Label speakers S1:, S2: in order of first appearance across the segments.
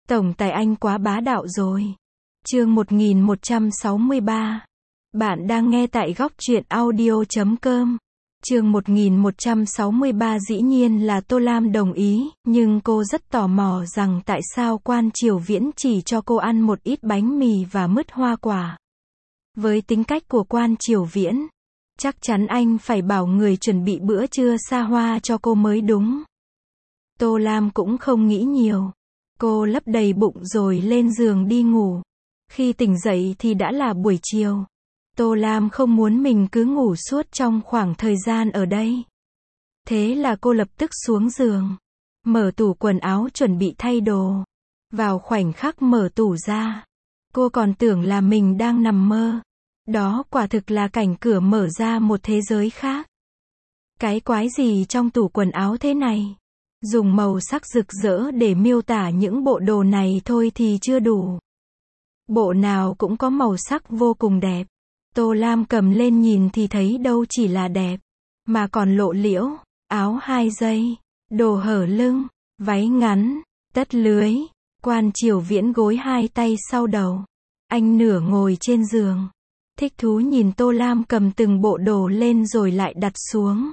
S1: Tổng tài anh quá bá đạo rồi. Chương 1163. Bạn đang nghe tại góc truyện audio.com. Chương 1163. Dĩ nhiên là Tô Lam đồng ý, nhưng cô rất tò mò rằng tại sao Quan Triều Viễn chỉ cho cô ăn một ít bánh mì và mứt hoa quả. Với tính cách của Quan Triều Viễn, chắc chắn anh phải bảo người chuẩn bị bữa trưa xa hoa cho cô mới đúng. Tô Lam cũng không nghĩ nhiều. Cô lấp đầy bụng rồi lên giường đi ngủ. Khi tỉnh dậy thì đã là buổi chiều. Tô Lam không muốn mình cứ ngủ suốt trong khoảng thời gian ở đây. Thế là cô lập tức xuống giường, mở tủ quần áo chuẩn bị thay đồ. Vào khoảnh khắc mở tủ ra, cô còn tưởng là mình đang nằm mơ. Đó quả thực là cảnh cửa mở ra một thế giới khác. Cái quái gì trong tủ quần áo thế này? Dùng màu sắc rực rỡ để miêu tả những bộ đồ này thôi thì chưa đủ. Bộ nào cũng có màu sắc vô cùng đẹp. Tô Lam cầm lên nhìn thì thấy đâu chỉ là đẹp, mà còn lộ liễu, áo 2 dây, đồ hở lưng, váy ngắn, tất lưới. Quan Triều Viễn gối hai tay sau đầu. Anh nửa ngồi trên giường, thích thú nhìn Tô Lam cầm từng bộ đồ lên rồi lại đặt xuống.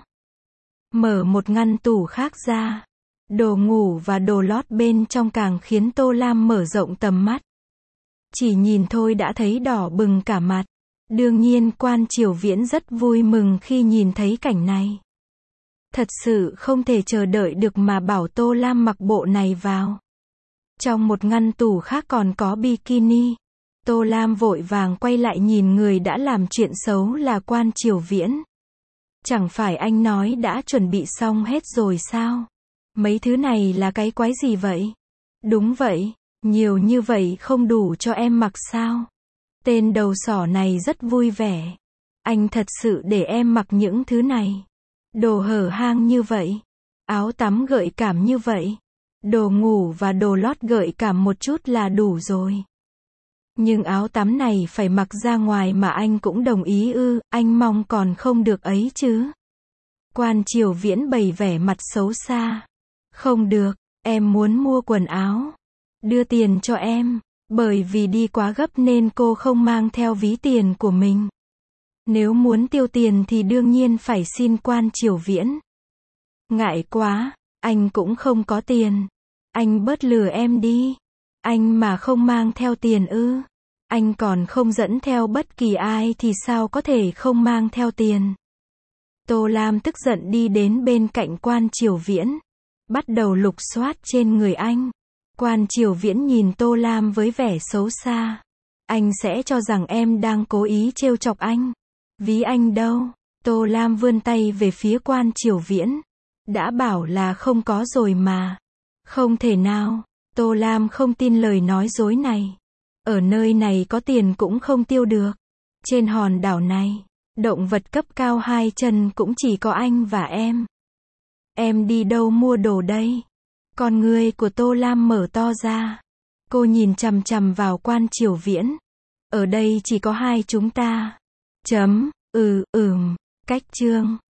S1: Mở một ngăn tủ khác ra. Đồ ngủ và đồ lót bên trong càng khiến Tô Lam mở rộng tầm mắt. Chỉ nhìn thôi đã thấy đỏ bừng cả mặt. Đương nhiên Quan Triều Viễn rất vui mừng khi nhìn thấy cảnh này. Thật sự không thể chờ đợi được mà bảo Tô Lam mặc bộ này vào. Trong một ngăn tủ khác còn có bikini. Tô Lam vội vàng quay lại nhìn người đã làm chuyện xấu là Quan Triều Viễn. Chẳng phải anh nói đã chuẩn bị xong hết rồi sao? Mấy thứ này là cái quái gì vậy? Đúng vậy, nhiều như vậy không đủ cho em mặc sao? Tên đầu sỏ này rất vui vẻ. Anh thật sự để em mặc những thứ này. Đồ hở hang như vậy. Áo tắm gợi cảm như vậy. Đồ ngủ và đồ lót gợi cảm một chút là đủ rồi. Nhưng áo tắm này phải mặc ra ngoài mà anh cũng đồng ý ư? Anh mong còn không được ấy chứ? Quan Triều Viễn bày vẻ mặt xấu xa. Không được, em muốn mua quần áo. Đưa tiền cho em. Bởi vì đi quá gấp nên cô không mang theo ví tiền của mình. Nếu muốn tiêu tiền thì đương nhiên phải xin Quan Triều Viễn. Ngại quá, anh cũng không có tiền. Anh bớt lừa em đi. Anh mà không mang theo tiền ư? Anh còn không dẫn theo bất kỳ ai thì sao có thể không mang theo tiền? Tô Lam tức giận đi đến bên cạnh Quan Triều Viễn. Bắt đầu lục soát trên người anh. Quan Triều Viễn nhìn Tô Lam với vẻ xấu xa. Anh sẽ cho rằng em đang cố ý trêu chọc anh. Ví anh đâu? Tô Lam vươn tay về phía Quan Triều Viễn. Đã bảo là không có rồi mà. Không thể nào. Tô Lam không tin lời nói dối này. Ở nơi này có tiền cũng không tiêu được. Trên hòn đảo này, động vật cấp cao 2 chân cũng chỉ có anh và em. Em đi đâu mua đồ đây? Con ngươi của Tô Lam mở to ra. Cô nhìn chằm chằm vào Quan Triều Viễn. Ở đây chỉ có hai chúng ta. Cách chương.